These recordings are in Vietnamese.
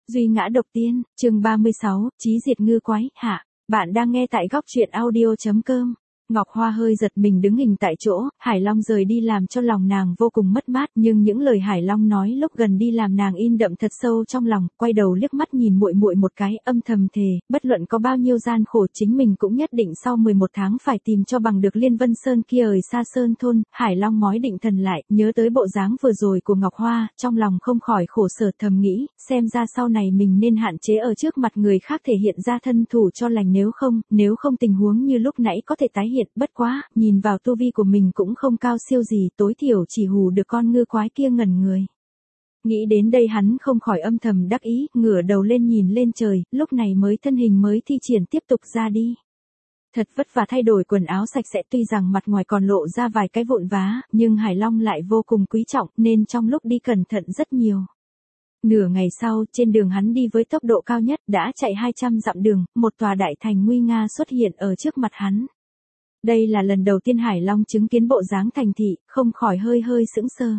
Duy ngã độc tiên, chương 36, Chí diệt ngư quái, hạ. Bạn đang nghe tại góc truyện audio.com. Ngọc Hoa hơi giật mình đứng hình tại chỗ, Hải Long rời đi làm cho lòng nàng vô cùng mất mát, nhưng những lời Hải Long nói lúc gần đi làm nàng in đậm thật sâu trong lòng, quay đầu liếc mắt nhìn muội muội một cái, âm thầm thề, bất luận có bao nhiêu gian khổ chính mình cũng nhất định sau 11 tháng phải tìm cho bằng được Liên Vân Sơn kia ở xa sơn thôn. Hải Long mói định thần lại, nhớ tới bộ dáng vừa rồi của Ngọc Hoa, trong lòng không khỏi khổ sở thầm nghĩ, xem ra sau này mình nên hạn chế ở trước mặt người khác thể hiện ra thân thủ cho lành, nếu không tình huống như lúc nãy có thể tái hiện. Bất quá, nhìn vào tu vi của mình cũng không cao siêu gì, tối thiểu chỉ hù được con ngư quái kia ngẩn người. Nghĩ đến đây hắn không khỏi âm thầm đắc ý, ngửa đầu lên nhìn lên trời, lúc này mới thân hình mới thi triển tiếp tục ra đi. Thật vất vả thay đổi quần áo sạch sẽ, tuy rằng mặt ngoài còn lộ ra vài cái vụn vá, nhưng Hải Long lại vô cùng quý trọng, nên trong lúc đi cẩn thận rất nhiều. Nửa ngày sau, trên đường hắn đi với tốc độ cao nhất, đã chạy 200 dặm đường, một tòa đại thành nguy nga xuất hiện ở trước mặt hắn. Đây là lần đầu tiên Hải Long chứng kiến bộ dáng thành thị, không khỏi hơi sững sờ.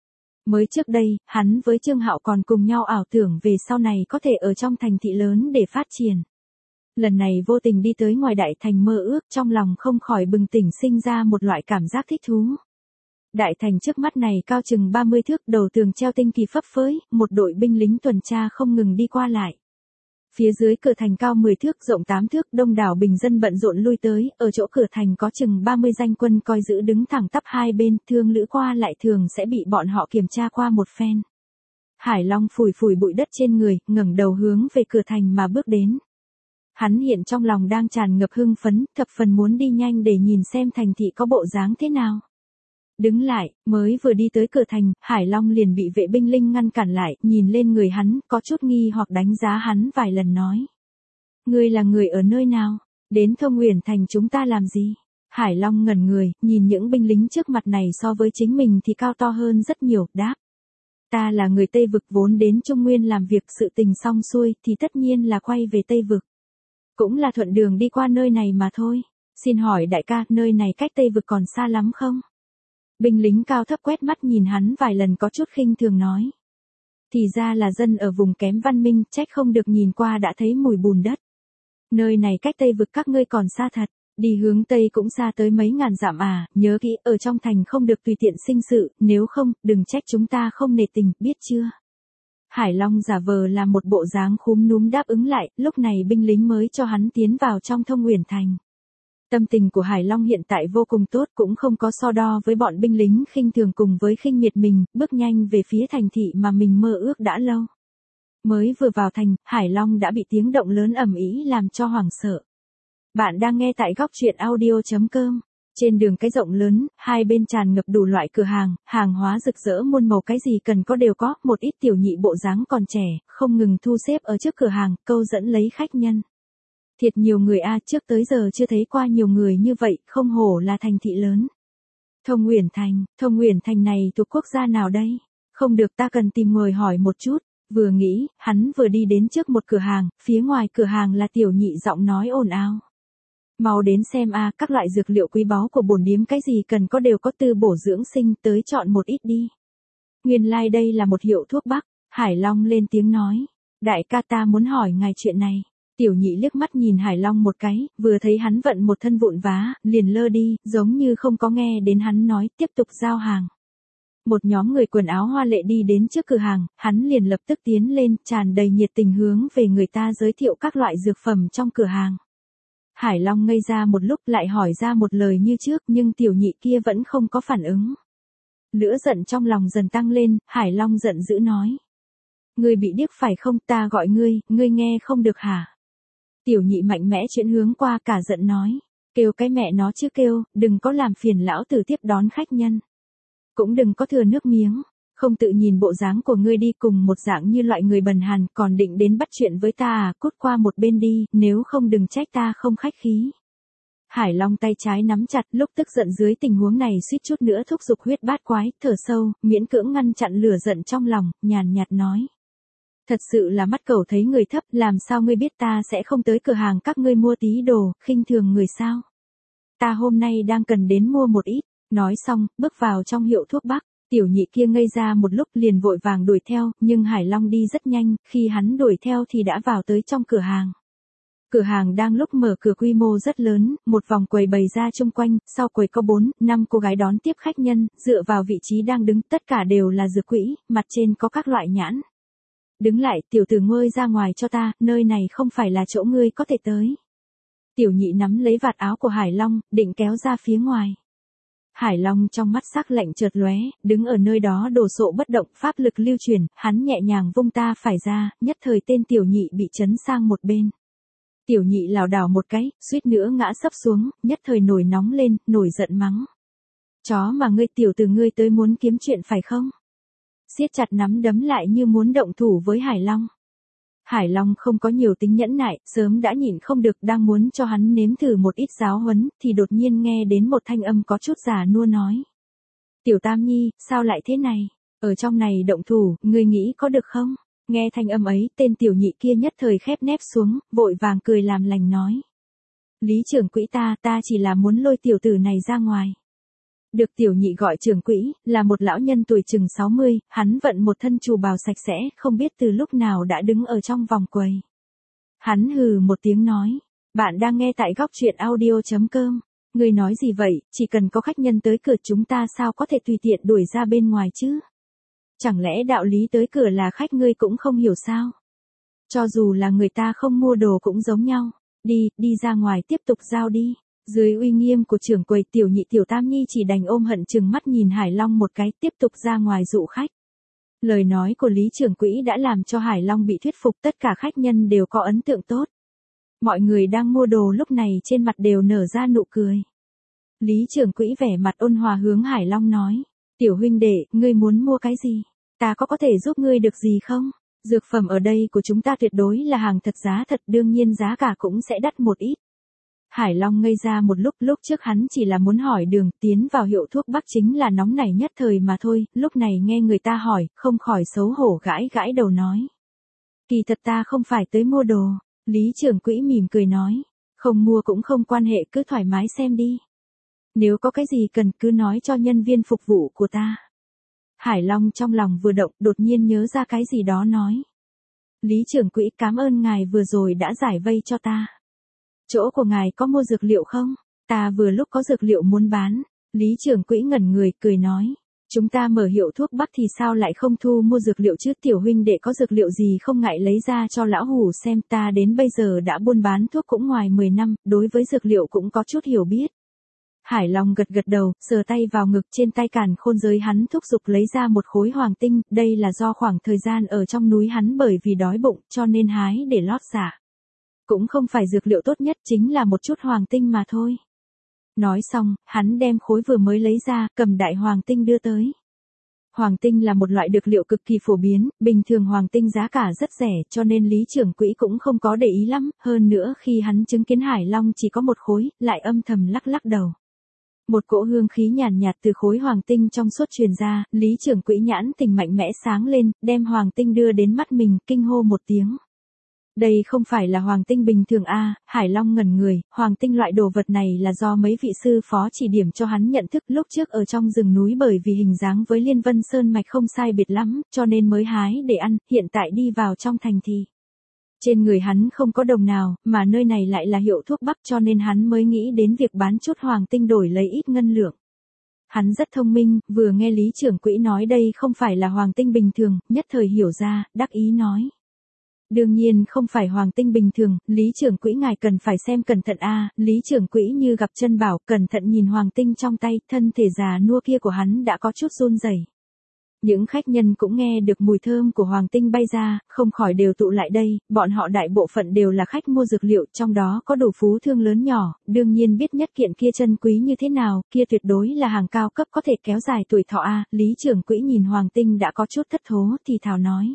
Mới trước đây, hắn với Trương Hạo còn cùng nhau ảo tưởng về sau này có thể ở trong thành thị lớn để phát triển. Lần này vô tình đi tới ngoài đại thành mơ ước, trong lòng không khỏi bừng tỉnh sinh ra một loại cảm giác thích thú. Đại thành trước mắt này cao chừng 30 thước, đầu tường treo tinh kỳ phấp phới, một đội binh lính tuần tra không ngừng đi qua lại. Phía dưới cửa thành cao 10 thước, rộng 8 thước, đông đảo bình dân bận rộn lui tới, ở chỗ cửa thành có chừng 30 danh quân coi giữ đứng thẳng tắp hai bên, thương lữ qua lại thường sẽ bị bọn họ kiểm tra qua một phen. Hải Long phủi bụi đất trên người, ngẩng đầu hướng về cửa thành mà bước đến. Hắn hiện trong lòng đang tràn ngập hưng phấn, thập phần muốn đi nhanh để nhìn xem thành thị có bộ dáng thế nào. Đứng lại, mới vừa đi tới cửa thành, Hải Long liền bị vệ binh linh ngăn cản lại, nhìn lên người hắn, có chút nghi hoặc đánh giá hắn vài lần nói. Ngươi là người ở nơi nào? Đến Thông Uyển Thành chúng ta làm gì? Hải Long ngẩn người, nhìn những binh lính trước mặt này so với chính mình thì cao to hơn rất nhiều, đáp. Ta là người Tây Vực vốn đến Trung Nguyên làm việc, sự tình xong xuôi thì tất nhiên là quay về Tây Vực. Cũng là thuận đường đi qua nơi này mà thôi. Xin hỏi đại ca, nơi này cách Tây Vực còn xa lắm không? Binh lính cao thấp quét mắt nhìn hắn vài lần có chút khinh thường nói. Thì ra là dân ở vùng kém văn minh, trách không được nhìn qua đã thấy mùi bùn đất. Nơi này cách Tây Vực các ngươi còn xa thật, đi hướng Tây cũng xa tới mấy ngàn dặm à, nhớ kỹ ở trong thành không được tùy tiện sinh sự, nếu không, đừng trách chúng ta không nể tình, biết chưa? Hải Long giả vờ là một bộ dáng khúm núm đáp ứng lại, lúc này binh lính mới cho hắn tiến vào trong Thông Uyển Thành. Tâm tình của Hải Long hiện tại vô cùng tốt, cũng không có so đo với bọn binh lính khinh thường cùng với khinh miệt mình, bước nhanh về phía thành thị mà mình mơ ước đã lâu. Mới vừa vào thành, Hải Long đã bị tiếng động lớn ầm ĩ làm cho hoảng sợ. Bạn đang nghe tại góc truyện audio.com. Trên đường cái rộng lớn, hai bên tràn ngập đủ loại cửa hàng hóa rực rỡ muôn màu, cái gì cần có đều có, một ít tiểu nhị bộ dáng còn trẻ, không ngừng thu xếp ở trước cửa hàng, câu dẫn lấy khách nhân. Thiệt nhiều người a, trước tới giờ chưa thấy qua nhiều người như vậy, không hổ là thành thị lớn. Thông Uyển Thành này thuộc quốc gia nào đây? Không được, ta cần tìm người hỏi một chút. Vừa nghĩ, hắn vừa đi đến trước một cửa hàng, phía ngoài cửa hàng là tiểu nhị giọng nói ồn ào. Mau đến xem a, các loại dược liệu quý báu của bổn điếm cái gì cần có đều có, từ bổ dưỡng sinh tới chọn một ít đi. Nguyên lai đây là một hiệu thuốc bắc. Hải Long lên tiếng nói. Đại ca, ta muốn hỏi ngài chuyện này. Tiểu nhị liếc mắt nhìn Hải Long một cái, vừa thấy hắn vận một thân vụn vá, liền lơ đi, giống như không có nghe đến hắn nói, tiếp tục giao hàng. Một nhóm người quần áo hoa lệ đi đến trước cửa hàng, hắn liền lập tức tiến lên, tràn đầy nhiệt tình hướng về người ta giới thiệu các loại dược phẩm trong cửa hàng. Hải Long ngây ra một lúc, lại hỏi ra một lời như trước, nhưng tiểu nhị kia vẫn không có phản ứng. Lửa giận trong lòng dần tăng lên, Hải Long giận dữ nói. Ngươi bị điếc phải không, ta gọi ngươi nghe không được hả? Tiểu nhị mạnh mẽ chuyển hướng qua, cả giận nói. Kêu cái mẹ nó chứ kêu, đừng có làm phiền lão tử tiếp đón khách nhân. Cũng đừng có thừa nước miếng, không tự nhìn bộ dáng của ngươi đi, cùng một dạng như loại người bần hàn, còn định đến bắt chuyện với ta à, cút qua một bên đi, nếu không đừng trách ta không khách khí. Hải Long tay trái nắm chặt, lúc tức giận dưới tình huống này suýt chút nữa thúc giục huyết bát quái, thở sâu, miễn cưỡng ngăn chặn lửa giận trong lòng, nhàn nhạt nói. Thật sự là mắt cẩu thấy người thấp, làm sao ngươi biết ta sẽ không tới cửa hàng các ngươi mua tí đồ, khinh thường người sao? Ta hôm nay đang cần đến mua một ít. Nói xong, bước vào trong hiệu thuốc bắc. Tiểu nhị kia ngây ra một lúc liền vội vàng đuổi theo, nhưng Hải Long đi rất nhanh, khi hắn đuổi theo thì đã vào tới trong cửa hàng. Cửa hàng đang lúc mở cửa quy mô rất lớn, một vòng quầy bày ra chung quanh, sau quầy có 4, 5 cô gái đón tiếp khách nhân, dựa vào vị trí đang đứng, tất cả đều là dược quỹ, mặt trên có các loại nhãn. Đứng lại, tiểu tử ngơi ra ngoài cho ta, nơi này không phải là chỗ ngươi có thể tới. Tiểu nhị nắm lấy vạt áo của Hải Long, định kéo ra phía ngoài. Hải Long trong mắt sắc lạnh chợt lóe, đứng ở nơi đó đồ sộ bất động, pháp lực lưu chuyển, hắn nhẹ nhàng vung ta phải ra, nhất thời tên tiểu nhị bị chấn sang một bên. Tiểu nhị lảo đảo một cái, suýt nữa ngã sấp xuống, nhất thời nổi nóng lên, nổi giận mắng. Chó mà ngươi, tiểu tử ngươi tới muốn kiếm chuyện phải không? Siết chặt nắm đấm lại như muốn động thủ với Hải Long. Hải Long không có nhiều tính nhẫn nại, sớm đã nhịn không được, đang muốn cho hắn nếm thử một ít giáo huấn, thì đột nhiên nghe đến một thanh âm có chút già nua nói. Tiểu Tam Nhi, sao lại thế này? Ở trong này động thủ, ngươi nghĩ có được không? Nghe thanh âm ấy, tên tiểu nhị kia nhất thời khép nép xuống, vội vàng cười làm lành nói. Lý trưởng quỹ, ta chỉ là muốn lôi tiểu tử này ra ngoài. Được tiểu nhị gọi trưởng quỹ, là một lão nhân tuổi chừng 60, hắn vận một thân trù bào sạch sẽ, không biết từ lúc nào đã đứng ở trong vòng quầy. Hắn hừ một tiếng nói, bạn đang nghe tại góc truyện audio.com. Ngươi nói gì vậy, chỉ cần có khách nhân tới cửa chúng ta sao có thể tùy tiện đuổi ra bên ngoài chứ? Chẳng lẽ đạo lý tới cửa là khách ngươi cũng không hiểu sao? Cho dù là người ta không mua đồ cũng giống nhau. Đi ra ngoài tiếp tục giao đi. Dưới uy nghiêm của trưởng quầy, tiểu nhị tiểu Tam Nhi chỉ đành ôm hận chừng mắt nhìn Hải Long một cái, tiếp tục ra ngoài dụ khách. Lời nói của Lý trưởng quỹ đã làm cho Hải Long bị thuyết phục, tất cả khách nhân đều có ấn tượng tốt. Mọi người đang mua đồ lúc này trên mặt đều nở ra nụ cười. Lý trưởng quỹ vẻ mặt ôn hòa hướng Hải Long nói, tiểu huynh đệ, ngươi muốn mua cái gì? Ta có thể giúp ngươi được gì không? Dược phẩm ở đây của chúng ta tuyệt đối là hàng thật giá thật, đương nhiên giá cả cũng sẽ đắt một ít. Hải Long ngây ra một lúc trước hắn chỉ là muốn hỏi đường, tiến vào hiệu thuốc bắc chính là nóng nảy nhất thời mà thôi, lúc này nghe người ta hỏi, không khỏi xấu hổ gãi đầu nói. Kỳ thật ta không phải tới mua đồ, Lý trưởng quỹ mỉm cười nói, không mua cũng không quan hệ, cứ thoải mái xem đi. Nếu có cái gì cần cứ nói cho nhân viên phục vụ của ta. Hải Long trong lòng vừa động, đột nhiên nhớ ra cái gì đó nói. Lý trưởng quỹ, cảm ơn ngài vừa rồi đã giải vây cho ta. Chỗ của ngài có mua dược liệu không? Ta vừa lúc có dược liệu muốn bán. Lý trưởng quỹ ngẩn người, cười nói. Chúng ta mở hiệu thuốc bắc thì sao lại không thu mua dược liệu chứ, tiểu huynh đệ có dược liệu gì không ngại lấy ra cho lão hủ xem, ta đến bây giờ đã buôn bán thuốc cũng ngoài 10 năm, đối với dược liệu cũng có chút hiểu biết. Hải Long gật đầu, sờ tay vào ngực, trên tay càn khôn giới hắn thúc giục lấy ra một khối hoàng tinh, đây là do khoảng thời gian ở trong núi hắn bởi vì đói bụng cho nên hái để lót dạ. Cũng không phải dược liệu tốt nhất, chính là một chút hoàng tinh mà thôi. Nói xong, hắn đem khối vừa mới lấy ra, cầm đại hoàng tinh đưa tới. Hoàng tinh là một loại dược liệu cực kỳ phổ biến, bình thường hoàng tinh giá cả rất rẻ, cho nên Lý trưởng quỹ cũng không có để ý lắm, hơn nữa khi hắn chứng kiến Hải Long chỉ có một khối, lại âm thầm lắc đầu. Một cỗ hương khí nhàn nhạt từ khối hoàng tinh trong suốt truyền ra, Lý trưởng quỹ nhãn tình mạnh mẽ sáng lên, đem hoàng tinh đưa đến mắt mình, kinh hô một tiếng. Đây không phải là hoàng tinh bình thường a. Hải Long ngẩn người, hoàng tinh loại đồ vật này là do mấy vị sư phó chỉ điểm cho hắn nhận thức lúc trước ở trong rừng núi, bởi vì hình dáng với Liên Vân Sơn mạch không sai biệt lắm, cho nên mới hái để ăn, hiện tại đi vào trong thành thì. Trên người hắn không có đồng nào, mà nơi này lại là hiệu thuốc bắc, cho nên hắn mới nghĩ đến việc bán chút hoàng tinh đổi lấy ít ngân lượng. Hắn rất thông minh, vừa nghe Lý trưởng quỹ nói đây không phải là hoàng tinh bình thường, nhất thời hiểu ra, đắc ý nói. Đương nhiên không phải hoàng tinh bình thường, Lý trưởng quỹ ngài cần phải xem cẩn thận a. Lý trưởng quỹ như gặp chân bảo, cẩn thận nhìn hoàng tinh trong tay, thân thể già nua kia của hắn đã có chút run rẩy. Những khách nhân cũng nghe được mùi thơm của hoàng tinh bay ra, không khỏi đều tụ lại đây, bọn họ đại bộ phận đều là khách mua dược liệu, trong đó có đủ phú thương lớn nhỏ, đương nhiên biết nhất kiện kia chân quý như thế nào, kia tuyệt đối là hàng cao cấp có thể kéo dài tuổi thọ a. Lý trưởng quỹ nhìn hoàng tinh đã có chút thất thố thì thào nói.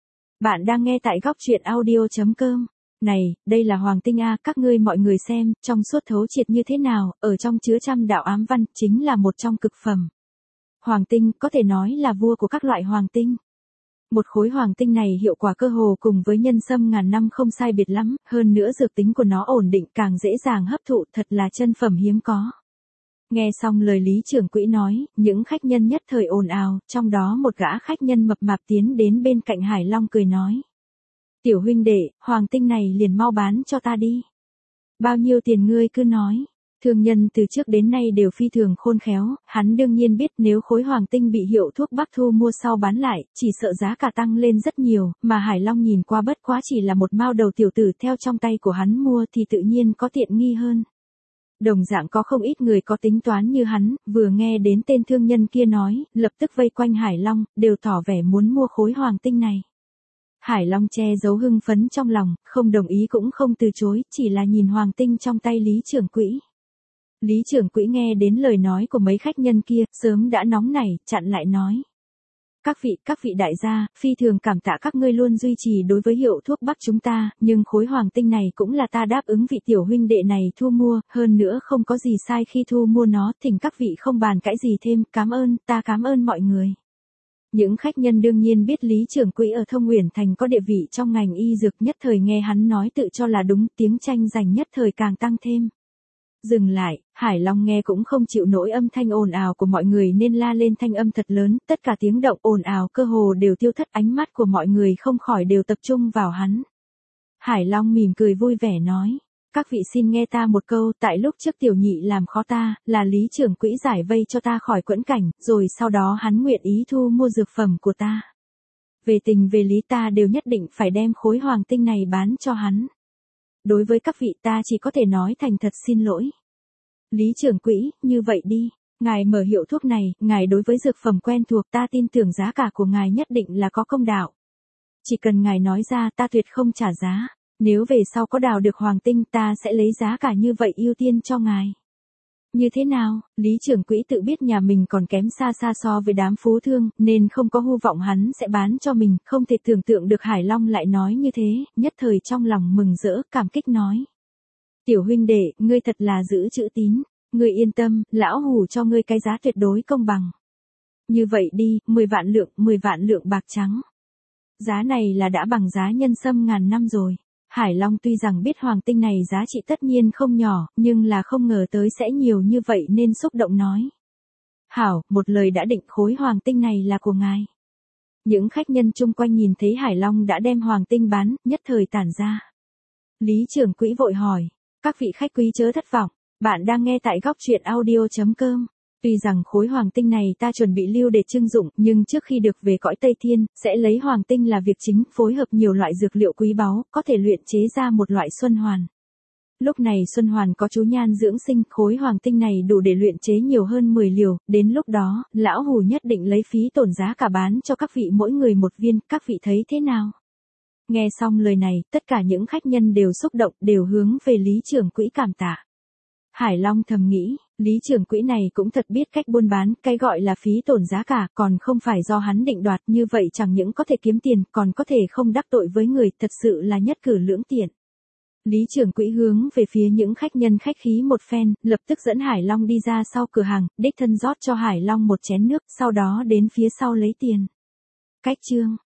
Bạn đang nghe tại góc truyện audio.com. Này, đây là hoàng tinh a, các ngươi mọi người xem, trong suốt thấu triệt như thế nào, ở trong chứa trăm đạo ám văn, chính là một trong cực phẩm. Hoàng tinh, có thể nói là vua của các loại hoàng tinh. Một khối hoàng tinh này hiệu quả cơ hồ cùng với nhân sâm ngàn năm không sai biệt lắm, hơn nữa dược tính của nó ổn định, càng dễ dàng hấp thụ, thật là chân phẩm hiếm có. Nghe xong lời Lý trưởng quỹ nói, những khách nhân nhất thời ồn ào, trong đó một gã khách nhân mập mạp tiến đến bên cạnh Hải Long cười nói. Tiểu huynh đệ, hoàng tinh này liền mau bán cho ta đi. Bao nhiêu tiền ngươi cứ nói. Thương nhân từ trước đến nay đều phi thường khôn khéo, hắn đương nhiên biết nếu khối hoàng tinh bị hiệu thuốc Bắc thu mua sau bán lại, chỉ sợ giá cả tăng lên rất nhiều, mà Hải Long nhìn qua bất quá chỉ là một mao đầu tiểu tử theo trong tay của hắn mua thì tự nhiên có tiện nghi hơn. Đồng dạng có không ít người có tính toán như hắn, vừa nghe đến tên thương nhân kia nói, lập tức vây quanh Hải Long, đều tỏ vẻ muốn mua khối hoàng tinh này. Hải Long che giấu hưng phấn trong lòng, không đồng ý cũng không từ chối, chỉ là nhìn hoàng tinh trong tay Lý trưởng quỹ. Lý trưởng quỹ nghe đến lời nói của mấy khách nhân kia, sớm đã nóng nảy, chặn lại nói. Các vị đại gia, phi thường cảm tạ các ngươi luôn duy trì đối với hiệu thuốc Bắc chúng ta, nhưng khối hoàng tinh này cũng là ta đáp ứng vị tiểu huynh đệ này thu mua, hơn nữa không có gì sai khi thu mua nó, thỉnh các vị không bàn cãi gì thêm, ta cảm ơn mọi người. Những khách nhân đương nhiên biết Lý trưởng quỹ ở Thông Uyển Thành có địa vị trong ngành y dược, nhất thời nghe hắn nói tự cho là đúng, tiếng tranh giành nhất thời càng tăng thêm. Dừng lại, Hải Long nghe cũng không chịu nổi âm thanh ồn ào của mọi người nên la lên thanh âm thật lớn, tất cả tiếng động ồn ào cơ hồ đều tiêu thất, ánh mắt của mọi người không khỏi đều tập trung vào hắn. Hải Long mỉm cười vui vẻ nói, các vị xin nghe ta một câu, tại lúc trước tiểu nhị làm khó ta, là Lý trưởng quỹ giải vây cho ta khỏi quẫn cảnh, rồi sau đó hắn nguyện ý thu mua dược phẩm của ta. Về tình về lý ta đều nhất định phải đem khối hoàng tinh này bán cho hắn. Đối với các vị ta chỉ có thể nói thành thật xin lỗi. Lý trưởng quỹ, như vậy đi, ngài mở hiệu thuốc này, ngài đối với dược phẩm quen thuộc, ta tin tưởng giá cả của ngài nhất định là có công đạo. Chỉ cần ngài nói ra, ta tuyệt không trả giá, nếu về sau có đào được hoàng tinh ta sẽ lấy giá cả như vậy ưu tiên cho ngài. Như thế nào, Lý trưởng quỹ tự biết nhà mình còn kém xa so với đám phú thương, nên không có hy vọng hắn sẽ bán cho mình, không thể tưởng tượng được Hải Long lại nói như thế, nhất thời trong lòng mừng rỡ, cảm kích nói. Tiểu huynh đệ, ngươi thật là giữ chữ tín, ngươi yên tâm, lão hủ cho ngươi cái giá tuyệt đối công bằng. Như vậy đi, 10 vạn lượng bạc trắng. Giá này là đã bằng giá nhân sâm ngàn năm rồi. Hải Long tuy rằng biết hoàng tinh này giá trị tất nhiên không nhỏ, nhưng là không ngờ tới sẽ nhiều như vậy nên xúc động nói. Hảo, một lời đã định, khối hoàng tinh này là của ngài. Những khách nhân chung quanh nhìn thấy Hải Long đã đem hoàng tinh bán, nhất thời tản ra. Lý trưởng quỹ vội hỏi, các vị khách quý chớ thất vọng, bạn đang nghe tại góc truyện audio.com. Tuy rằng khối hoàng tinh này ta chuẩn bị lưu để trưng dụng, nhưng trước khi được về cõi Tây Thiên, sẽ lấy hoàng tinh là việc chính, phối hợp nhiều loại dược liệu quý báu, có thể luyện chế ra một loại xuân hoàn. Lúc này xuân hoàn có chú nhan dưỡng sinh, khối hoàng tinh này đủ để luyện chế nhiều hơn 10 liều, đến lúc đó, lão hủ nhất định lấy phí tổn giá cả bán cho các vị mỗi người một viên, các vị thấy thế nào? Nghe xong lời này, tất cả những khách nhân đều xúc động, đều hướng về Lý trưởng quỹ cảm tạ. Hải Long thầm nghĩ, Lý trưởng quỹ này cũng thật biết cách buôn bán, cái gọi là phí tổn giá cả, còn không phải do hắn định đoạt, như vậy chẳng những có thể kiếm tiền, còn có thể không đắc tội với người, thật sự là nhất cử lưỡng tiện. Lý trưởng quỹ hướng về phía những khách nhân khách khí một phen, lập tức dẫn Hải Long đi ra sau cửa hàng, đích thân rót cho Hải Long một chén nước, sau đó đến phía sau lấy tiền. Cách chương